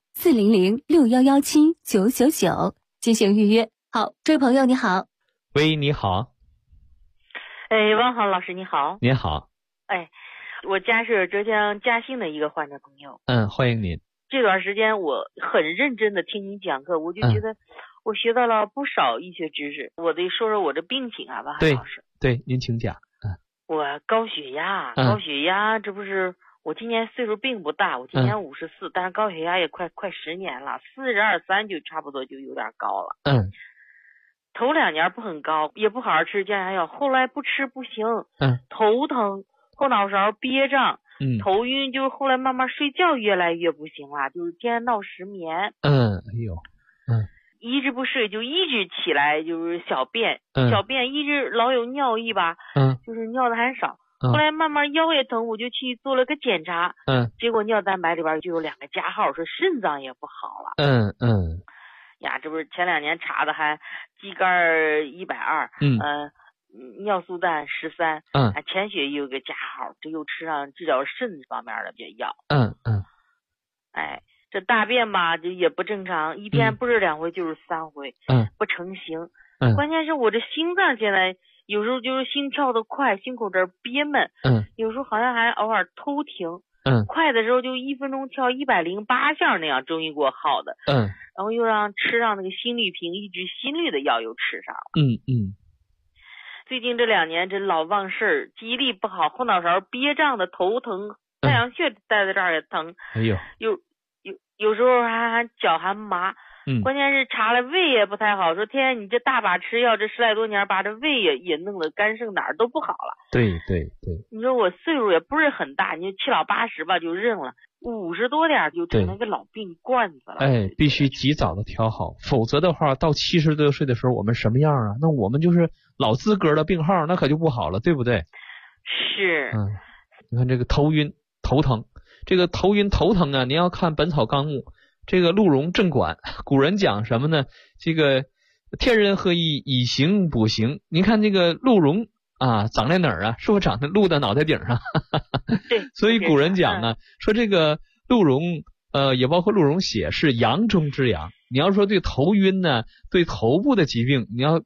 C: 400-6117-999进行预约。好，这位朋友你好。
D: 喂，你好。
F: 汪豪老师你好。
D: 您好。
F: 我家是浙江嘉兴的一个患者朋友。
D: 欢迎您。
F: 这段时间我很认真的听您讲课，我就觉得我学到了不少医学知识。我得说说我的病情汪豪老师。
D: 对，您请讲。
F: 我高血压，这不是我今年岁数并不大，我今年54，但是高血压也快10年了，42、3就差不多就有点高了。头2年不很高，也不好好吃降压药，后来不吃不行，头疼，后脑勺憋胀，头晕，就是后来慢慢睡觉越来越不行了，就是天天闹失眠。一直不睡，就一直起来就是小便，一直老有尿意吧，就是尿的很少。后来慢慢腰也疼，我就去做了个检查，结果尿蛋白里边就有2个加号，说肾脏也不好了。这不是前2年查的，还肌酐120，尿素氮13，潜血也有个加号，这又吃上治疗肾方面的这药。这大便吧就也不正常，一天不是2回就是3回，不成形。关键是我这心脏现在有时候就是心跳的快，心口这儿憋闷，有时候好像还偶尔偷停，快的时候就1分钟跳108下那样，终于给我好的，然后又吃上那个心律平抑制心律的药又吃上了，最近这2年这老忘事儿，记忆力不好，后脑勺憋胀的，头疼，太阳穴带在这儿也疼，有时候还脚还麻。关键是查了胃也不太好，说天天你这大把吃药，这10来多年把这胃也弄得肝肾哪儿都不好了。
D: 对，
F: 你说我岁数也不是很大，你就7老80吧就认了，50多点就成了个老病罐子了。
D: 必须及早的调好，否则的话到70多岁的时候我们什么样啊？那我们就是老资格的病号，那可就不好了，对不对？
F: 是。
D: 你看这个头晕头疼，这个头晕头疼啊，您要看《本草纲目》。这个鹿茸正管，古人讲什么呢？这个天人合一，以形补形。您看这个鹿茸长在哪儿啊？是不是长在鹿的脑袋顶上？
F: 对。
D: 所以古人讲呢，说这个鹿茸，也包括鹿茸血是阳中之阳。你要说对头晕呢，对头部的疾病，你要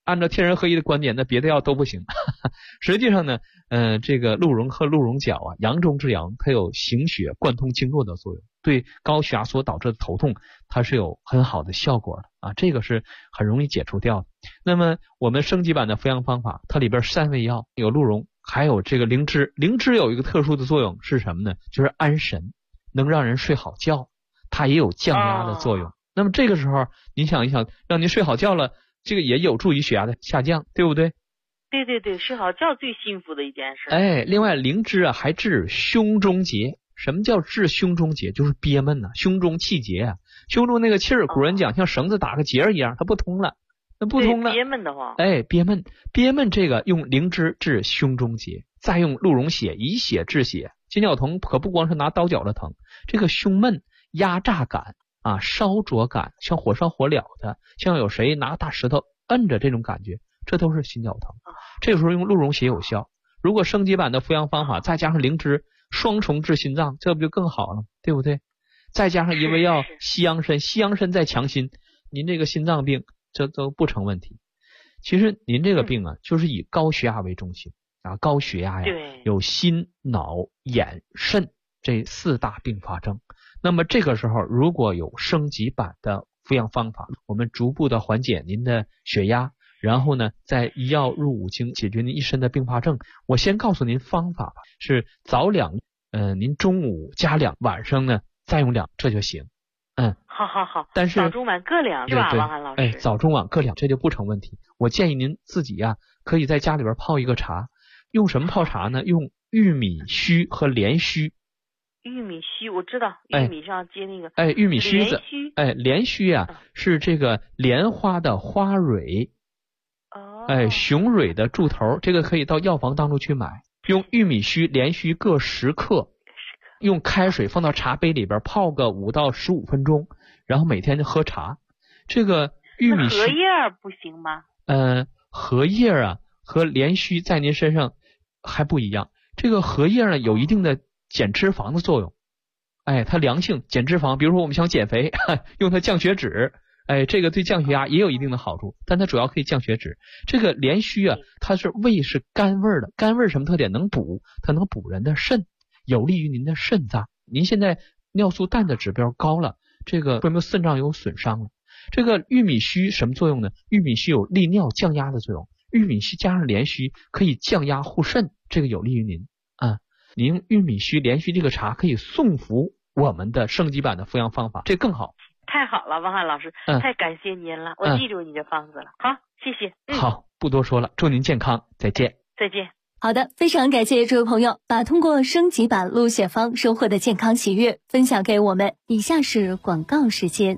D: 按照天人合一的观点，那别的药都不行。实际上呢，这个鹿茸和鹿茸角啊，阳中之阳，它有行血贯通经络的作用，对高血压所导致的头痛，它是有很好的效果的啊，这个是很容易解除掉的。那么我们升级版的服药方法，它里边3味药，有鹿茸，还有这个灵芝。灵芝有一个特殊的作用是什么呢？就是安神，能让人睡好觉，它也有降压的作用。那么这个时候您想一想，让您睡好觉了，这个也有助于血压的下降，对不对？
F: 对对对，睡好觉最幸福的一件事。
D: 另外灵芝啊还治胸中结。什么叫治胸中结？就是憋闷呐，胸中气结啊，胸中那个气儿，古人讲像绳子打个结一样，它不通了，那不通了，
F: 憋闷的话，
D: 憋闷这个用灵芝治胸中结，再用鹿茸血以血治血。金角疼可不光是拿刀绞的疼，这个胸闷、压榨感啊、烧灼感，像火烧火燎的，像有谁拿大石头摁着这种感觉，这都是心绞疼。这个时候用鹿茸血有效。如果升级版的服药方法再加上灵芝，双重治心脏，这不就更好了，对不对？再加上一味药西洋参，西洋参再强心，您这个心脏病这都不成问题。其实您这个病啊，就是以高血压为中心啊，高血压呀，有心、脑、眼、肾这4大并发症。那么这个时候如果有升级版的服药方法，我们逐步的缓解您的血压，然后呢再一药入5经，解决您一身的并发症。我先告诉您方法吧，是早2，您中午加2，晚上呢再用2，这就行。
F: 好，
D: 但是
F: 早中晚各2是吧，王涵老师？
D: 早中晚各2，这就不成问题。我建议您自己呀，可以在家里边泡一个茶，用什么泡茶呢？用玉米须和莲须。
F: 玉米须我知道，玉米上接那个
D: 玉米须子，莲须啊是这个莲花的花蕊，雄蕊的柱头，这个可以到药房当中去买。用玉米须、莲须各10克，用开水放到茶杯里边泡个5到15分钟，然后每天就喝茶。这个玉米须
F: 荷叶不行吗？
D: 荷叶啊和莲须在您身上还不一样。这个荷叶呢有一定的减脂肪的作用，它良性减脂肪。比如说我们想减肥，用它降血脂，这个对降血压也有一定的好处，但它主要可以降血脂。这个莲须啊，它是味是甘味的，甘味什么特点？能补，它能补人的肾，有利于您的肾脏。您现在尿素氮的指标高了，这个说明肾脏有损伤了。这个玉米须什么作用呢？玉米须有利尿降压的作用，玉米须加上莲须可以降压护肾，这个有利于您啊。您用玉米须、莲须这个茶可以送服我们的升级版的服药方法，这更好。
F: 太好了，王涵老师，太感谢您了，我记住你的方子了。好，谢谢。
D: 好，不多说了，祝您健康，再见。
F: 再见。
C: 好的，非常感谢这位朋友把通过升级版鹿血方收获的健康喜悦分享给我们。以下是广告时间。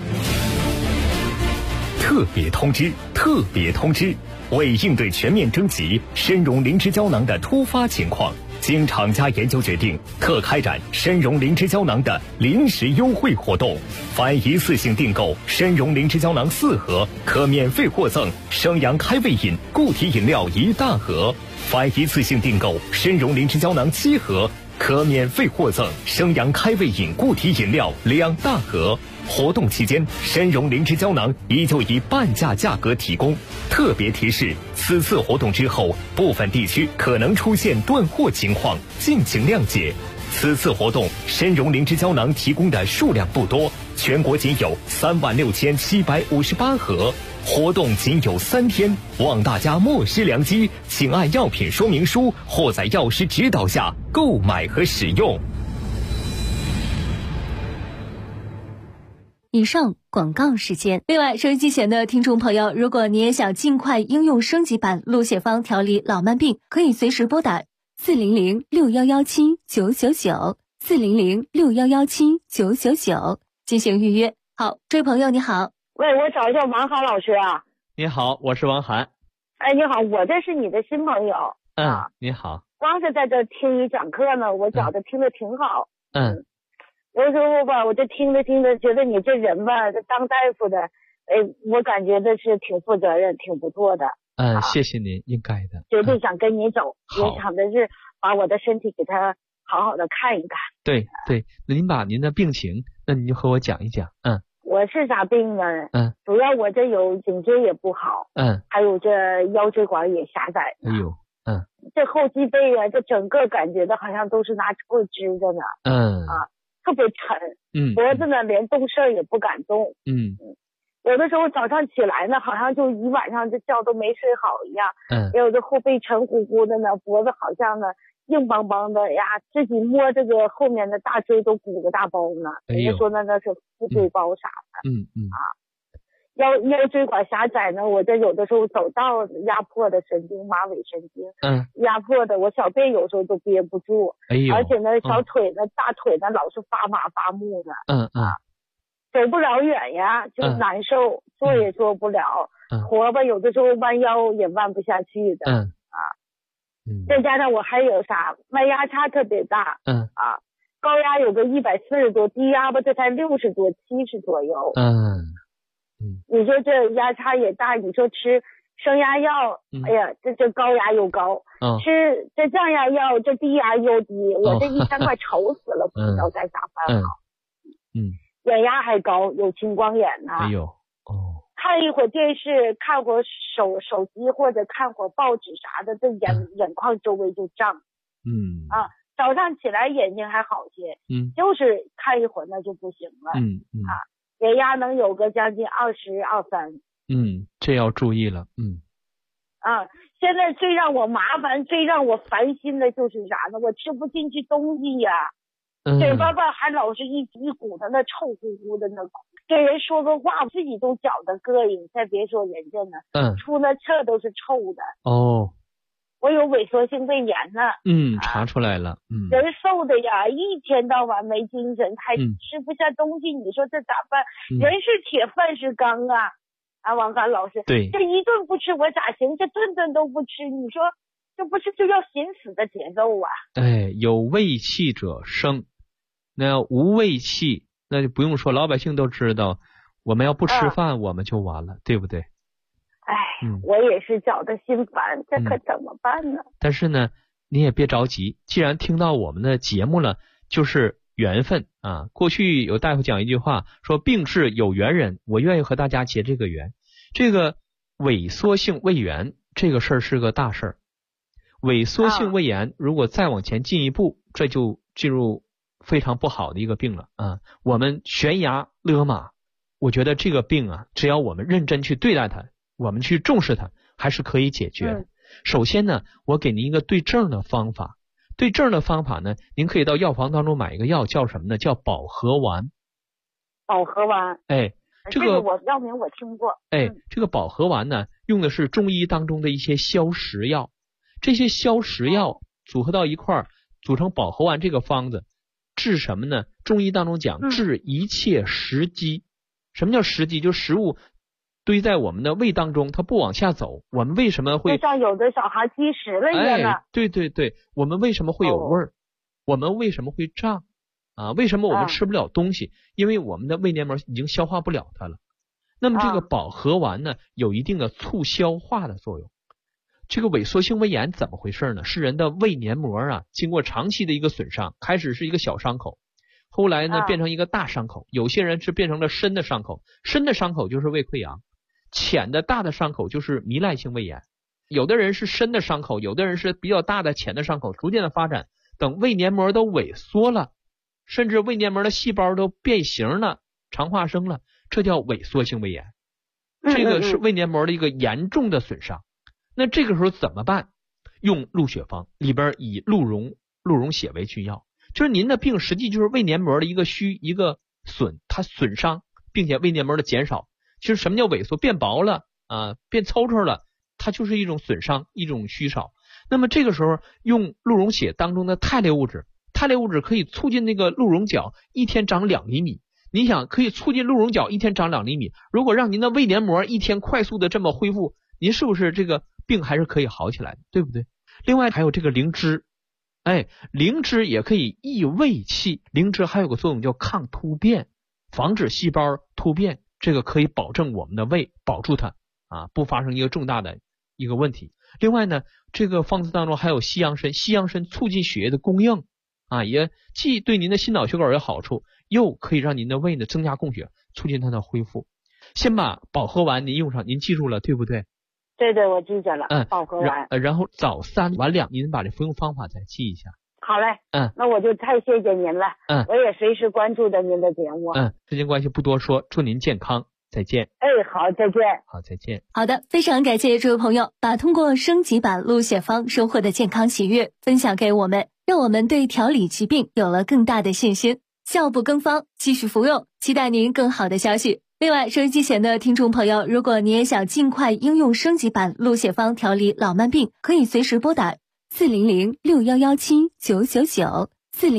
B: 特别通知，为应对全面征集参茸灵芝胶囊的突发情况，经厂家研究决定，特开展参茸灵芝胶囊的临时优惠活动。凡一次性订购参茸灵芝胶囊4盒，可免费获赠生阳开胃饮固体饮料1大盒；凡一次性订购参茸灵芝胶囊7盒，可免费获赠生阳开胃饮固体饮料2大盒。活动期间，参茸灵芝胶囊依旧以半价价格提供。特别提示：此次活动之后，部分地区可能出现断货情况，敬请谅解。此次活动，参茸灵芝胶囊提供的数量不多，全国仅有36758盒。活动仅有3天，望大家莫失良机，请按药品说明书或在药师指导下购买和使用。
C: 以上广告时间。另外，收音机前的听众朋友，如果你也想尽快应用升级版鹿血方调理老慢病，可以随时拨打400-6117-999，400-6117-999进行预约。好，这位朋友你好。
G: 喂，我找一下王涵老师啊。
D: 你好，我是王涵。
G: 你好，我这是你的新朋友。
D: 你好。
G: 光是在这听你讲课呢，我觉得听得挺好。有时候吧，我就听着听着，觉得你这人吧，这当大夫的，我感觉这是挺负责任，挺不错的。
D: 谢谢您，应该的。
G: 绝对想跟你走，也想的是把我的身体给他好好的看一看。
D: 对，那您把您的病情，那您就和我讲一讲。
G: 我我是啥病呢？主要我这有颈椎也不好，还有这腰椎管也狭窄。
D: 哎呦，
G: 这后脊背啊，这整个感觉的好像都是拿棍支着呢。特别沉。脖子呢连动事儿也不敢动。有的时候早上起来呢，好像就一晚上这觉都没睡好一样。有的后背沉乎乎的呢，脖子好像呢硬邦邦的呀，自己摸这个后面的大椎都鼓个大包呢。人家说那是腹椎包啥的。腰椎管狭窄呢，我这有的时候走道压迫的神经，马尾神经，压迫的我小便有时候都憋不住。而且呢，小腿呢，大腿呢老是发麻发木的。走不了远呀，就难受，坐也坐不了，活吧有的时候弯腰也弯不下去的。再加上我还有啥，脉压差特别大。高压有个140多，低压吧这才60多70左右。你说这压差也大，你说吃升压药，哎呀，这高压又高，吃这降压药，这低压又低，我这一天快愁死了，不知道该咋办好。眼压还高，有青光眼呢。
D: 哎呦，
G: 看一会儿电视，看会儿手机或者看会儿报纸啥的，这眼眶周围就胀。早上起来眼睛还好些，就是看一会儿那就不行了。眼压能有个将近20、23。
D: 这要注意了。
G: 现在最让我麻烦、最让我烦心的就是啥呢？我吃不进去东西呀。嘴巴吧还老是一股的那臭乎乎的那，给人说个话自己都觉得膈应，再别说人家呢。出那气都是臭的。我有萎缩性胃炎呢。
D: 查出来了。
G: 人瘦的呀，一天到晚没精神，还吃不下东西，你说这咋办？人是铁，饭是钢啊。王涵老师，
D: 对，
G: 这一顿不吃我咋行？这顿顿都不吃，你说这不是就要寻死的节奏啊？
D: 有胃气者生，那无胃气那就不用说，老百姓都知道，我们要不吃饭我们就完了，对不对？
G: 我也是觉得心烦，这可怎么办呢？
D: 但是呢，你也别着急，既然听到我们的节目了，就是缘分啊。过去有大夫讲一句话，说病是有缘人，我愿意和大家结这个缘。这个萎缩性胃炎这个事儿是个大事儿，萎缩性胃炎如果再往前进一步，这就进入非常不好的一个病了啊。我们悬崖勒马，我觉得这个病啊，只要我们认真去对待它，我们去重视它，还是可以解决的。首先呢，我给您一个对症的方法。对症的方法呢，您可以到药房当中买一个药，叫什么呢？叫保和丸。
G: 保和丸。
D: 这个
G: 我药名我听过。
D: 这个保和丸呢，用的是中医当中的一些消食药，这些消食药组合到一块儿，组成保和丸这个方子，治什么呢？中医当中讲治一切食积。什么叫食积？就食物堆在我们的胃当中，它不往下走，我们为什么会
G: 就像有的小孩积食了一样的？
D: 对，我们为什么会有味儿？我们为什么会胀啊？为什么我们吃不了东西？因为我们的胃黏膜已经消化不了它了。那么这个保和丸呢，有一定的促消化的作用。这个萎缩性胃炎怎么回事呢？是人的胃黏膜啊，经过长期的一个损伤，开始是一个小伤口，后来呢变成一个大伤口，有些人是变成了深的伤口，深的伤口就是胃溃疡，浅的大的伤口就是糜烂性胃炎。有的人是深的伤口，有的人是比较大的浅的伤口，逐渐的发展，等胃黏膜都萎缩了，甚至胃黏膜的细胞都变形了，肠化生了，这叫萎缩性胃炎。这个是胃黏膜的一个严重的损伤。那这个时候怎么办？用鹿血方，里边以鹿茸血为君药。就是您的病实际就是胃黏膜的一个损，它损伤，并且胃黏膜的减少。其实什么叫萎缩？变薄了啊，变抽抽了，它就是一种损伤，一种虚少。那么这个时候用鹿茸血当中的肽类物质，肽类物质可以促进那个鹿茸角一天长2厘米。你想可以促进鹿茸角一天长2厘米，如果让您的胃黏膜一天快速的这么恢复，您是不是这个病还是可以好起来的，对不对？另外还有这个灵芝，灵芝也可以益胃气，灵芝还有个作用叫抗突变，防止细胞突变，这个可以保证我们的胃保住它啊，不发生一个重大的一个问题。另外呢，这个方子当中还有西洋参，西洋参促进血液的供应啊，也既对您的心脑血管有好处， 又可以让您的胃呢增加供血，促进它的恢复。先把保和丸您用上，您记住了对不对？
G: 对对，我记着了。保和丸。
D: 然后早3晚2，您把这服用方法再记一下。
G: 好嘞。那我就太谢谢您了。我也随时关注着您的节目。
D: 时间关系不多说，祝您健康，再见。
G: 好，再见。
D: 好，再见。
C: 好的，非常感谢这位朋友把通过升级版鹿血方收获的健康喜悦分享给我们，让我们对调理疾病有了更大的信心。笑不更方，继续服用，期待您更好的消息。另外，收音机前的听众朋友，如果你也想尽快应用升级版鹿血方调理老慢病，可以随时拨打400-6117-999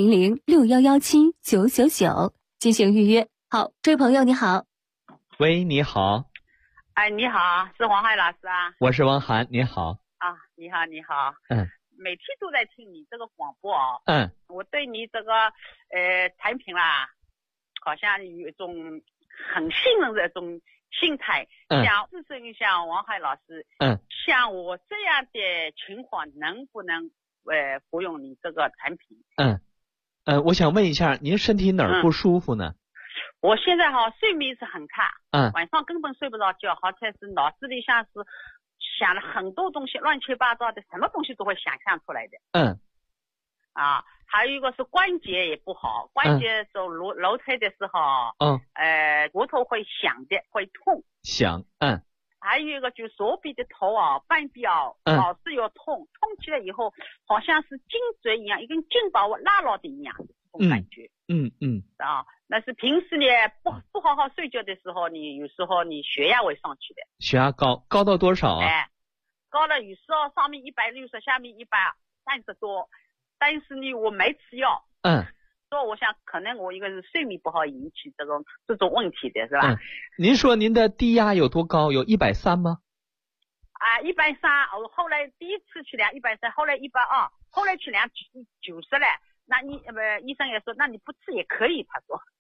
C: 400-6117-999进行预约。好，这位朋友你好。
D: 喂，你好。
H: 你好，是王海老师啊？
D: 我是王涵，你好。
H: 你好，你好。每天都在听你这个广播我对你这个产品啦，好像有一种很信任的一种心态，想咨询一下王海老师，像我这样的情况能不能服用你这个产品？
D: 我想问一下，您身体哪儿不舒服呢？
H: 我现在睡眠是很差，晚上根本睡不着觉，好像是脑子里像是想了很多东西，乱七八糟的，什么东西都会想象出来的。还有一个是关节也不好，关节走楼梯的时候，骨头会响的，会痛。还有一个就是手臂的头半臂老是有痛，痛起来以后好像是颈椎一样，一根筋把我拉牢的一样，这种感觉。那是平时呢不好好睡觉的时候，你有时候你血压会上去的。
D: 血压高到多少啊？
H: 高了有时候上面160，下面130多，但是呢我没吃药。所以我想可能我一个是睡眠不好引起这种问题的是吧？
D: 您说您的低压有多高？有130吗
H: ？130，我后来第一次去量130，后来120，后来去量90了。那你医生也说，那你不吃也可以，他说。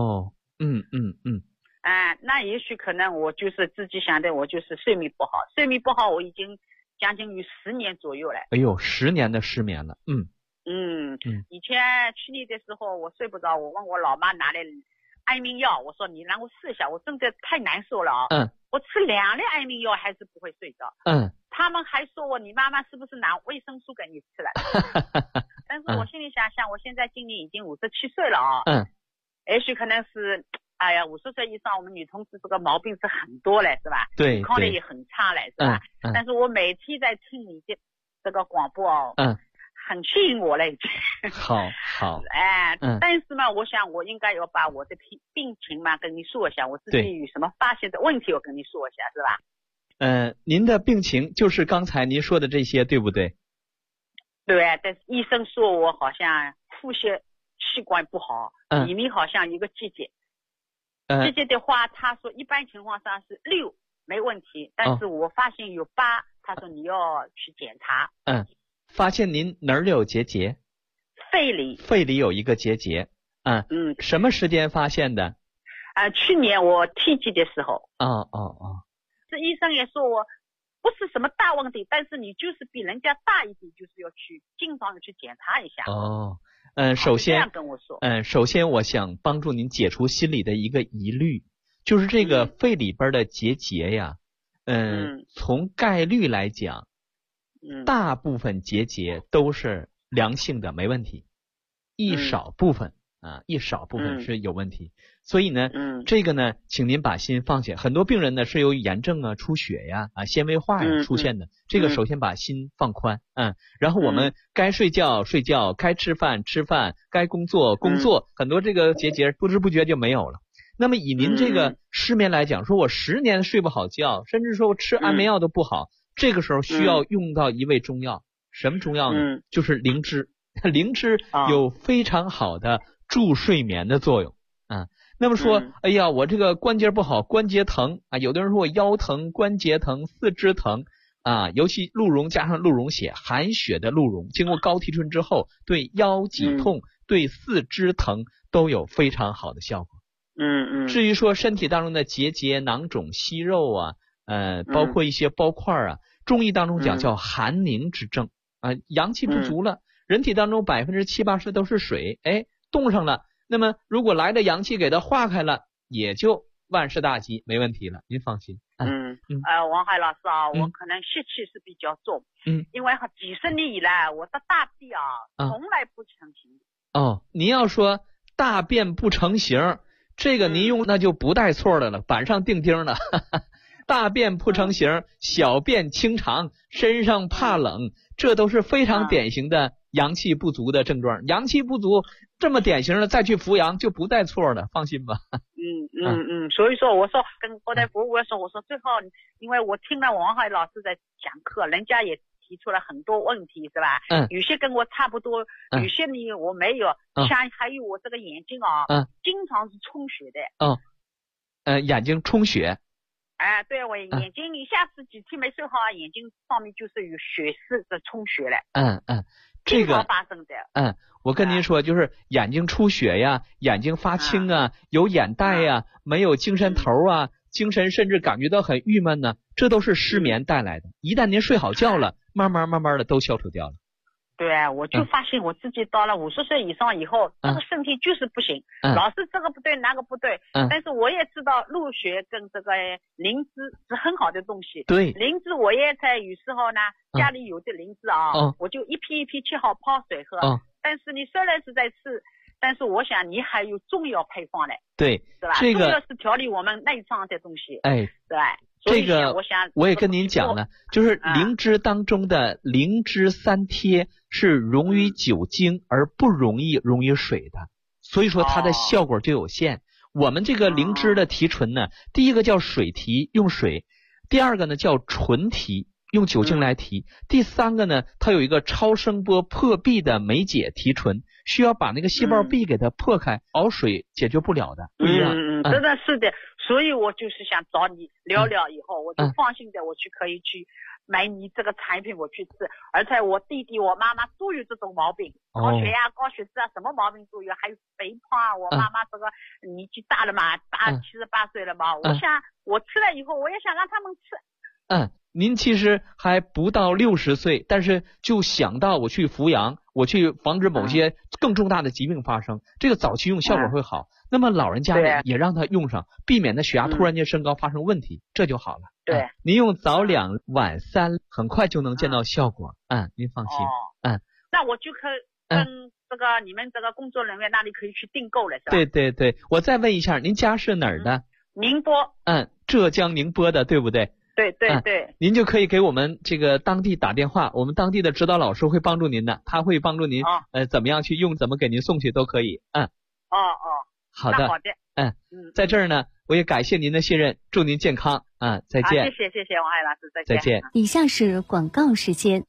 H: 那也许可能我就是自己想的，我就是睡眠不好，我已经将近有10年左右了。
D: 哎呦，10年的失眠了。
H: 以前去年的时候我睡不着，我问我老妈拿来安眠药，我说你让我试一下，我真的太难受了我吃2粒安眠药还是不会睡着。他们还说你妈妈是不是拿维生素给你吃了？但是我心里想想，我现在今年已经57岁了也许可能是50岁以上我们女同志这个毛病是很多了，是吧？
D: 对，
H: 健康力也很差了，是吧？但是我每天在听你的这个广播很吸引我了已经。
D: 好
H: 但是嘛，我想我应该要把我的病情嘛跟你说一下，我自己有什么发现的问题我跟你说一下，是吧？
D: 您的病情就是刚才您说的这些，对不对？
H: 对，但是医生说我好像呼吸习惯不好，里面好像一个结节。结节的话，他说一般情况上是6没问题，但是我发现有8，他说你要去检查。
D: 发现您哪儿有结节？肺里有一个结节。什么时间发现的？
H: 去年我体检的时候。这医生也说我不是什么大问题，但是你就是比人家大一点，就是要去经常去检查一下。
D: 首先
H: 这样跟我说。
D: 首先我想帮助您解除心里的一个疑虑，就是这个肺里边的结节呀，从概率来讲，大部分结节都是良性的，没问题，一少部分是有问题。所以呢，这个呢，请您把心放下。很多病人呢是由于炎症出血呀、纤维化呀出现的。这个首先把心放宽，然后我们该睡觉睡觉，该吃饭吃饭，该工作工作，很多这个结节不知不觉就没有了。那么以您这个失眠来讲，说我10年睡不好觉，甚至说我吃安眠药都不好，这个时候需要用到一味中药。什么中药呢？就是灵芝。灵芝有非常好的助睡眠的作用。那么说，哎呀，我这个关节不好，关节疼有的人说我腰疼、关节疼、四肢疼尤其鹿茸加上鹿茸血，含血的鹿茸经过高提纯之后，对腰脊痛、对四肢疼都有非常好的效果。至于说身体当中的结节、囊肿、息肉包括一些包块中医当中讲叫寒凝之症阳气不足了，人体当中70%-80%都是水，冻上了。 那么如果来的阳气给它化开了，也就万事大吉，没问题了，您放心。
H: 王海老师啊，我可能湿气是比较重，因为几十年以来我的大便从来不成形。
D: 您要说大便不成形，这个您用那就不带错的了，板上钉钉了。大便不成形，小便清长，身上怕冷，这都是非常典型的阳气不足的症状。阳气不足这么典型的再去扶阳就不带错的，放心吧。
H: 所以说我说跟郭大夫我说最后，因为我听了王海老师在讲课，人家也提出了很多问题，是吧？有些跟我差不多，有些呢我没有，像还有我这个眼睛经常是充血
D: 的。眼睛充血。
H: 对，我眼睛一下子几天没睡好，眼睛上面就是有血丝的充血了。
D: 这个
H: 发生的。
D: 我跟您说，就是眼睛出血呀，眼睛发青啊，有眼袋呀，没有精神头啊，精神甚至感觉到很郁闷呢，这都是失眠带来的。一旦您睡好觉了，慢慢的都消除掉了。
H: 对，我就发现我自己到了50岁以上以后，这个身体就是不行，老是这个不对那个不对。但是我也知道鹿血跟这个灵芝是很好的东西。
D: 对，
H: 灵芝我也在有时候呢，家里有的灵芝我就一批一批切好泡水喝。但是你虽然是在吃，但是我想你还有中药配方嘞。
D: 对，
H: 是吧？
D: 这个
H: 中药是调理我们内脏的东西。对吧？
D: 这个
H: 我想
D: 我也跟您讲了，就是灵芝当中的灵芝三贴是溶于酒精而不溶于水的，所以说它的效果就有限。我们这个灵芝的提纯呢，第一个叫水提，用水；第二个呢叫纯提，用酒精来提；第三个呢，它有一个超声波破壁的酶解提纯，需要把那个细胞壁给它破开，熬水解决不了的，不一样。
H: 真的是的，所以我就是想找你聊聊，以后我就放心的我可以去买你这个产品我去吃。而且我弟弟我妈妈都有这种毛病，高血压高血脂什么毛病都有，还有肥胖。我妈妈这个年纪大了嘛，78岁了嘛，我想我吃了以后我也想让他们吃。
D: 您其实还不到60岁，但是就想到我去扶阳，我去防止某些更重大的疾病发生，这个早期用效果会好。那么老人家也让他用上，避免他血压突然间升高发生问题，这就好了。
H: 对，
D: 您用早2晚3，很快就能见到效果。您放心。
H: 那我就可以跟这个你们这个工作人员那里可以去订购了，是吧？
D: 对，我再问一下，您家是哪儿的？
H: 宁波。
D: 浙江宁波的，对不对？
H: 对，
D: 您就可以给我们这个当地打电话，我们当地的指导老师会帮助您的，他会帮助您怎么样去用，怎么给您送去都可以。好的，在这儿呢，我也感谢您的信任，祝您健康再见。
H: 谢谢王海老师，
D: 再见。
C: 以下是广告时间。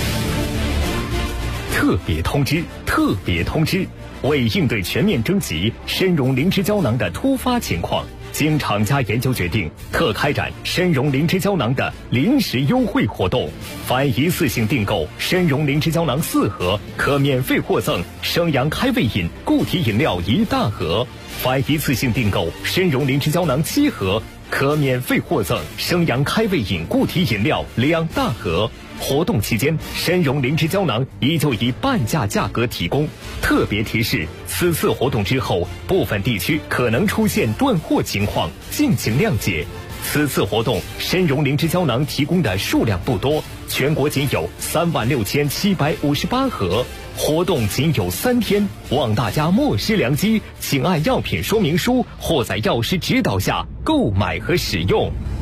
B: 特别通知，为应对全面征集参茸灵芝胶囊的突发情况，经厂家研究决定，特开展参茸灵芝胶囊的临时优惠活动。凡一次性订购参茸灵芝胶囊4盒，可免费获赠生阳开胃饮固体饮料1大盒；凡一次性订购参茸灵芝胶囊7盒，可免费获赠生阳开胃饮固体饮料2大盒。活动期间，参茸灵芝胶囊依旧以半价价格提供。特别提示：此次活动之后，部分地区可能出现断货情况，敬请谅解。此次活动，参茸灵芝胶囊提供的数量不多，全国仅有36758盒。活动仅有3天，望大家莫失良机，请按药品说明书或在药师指导下购买和使用。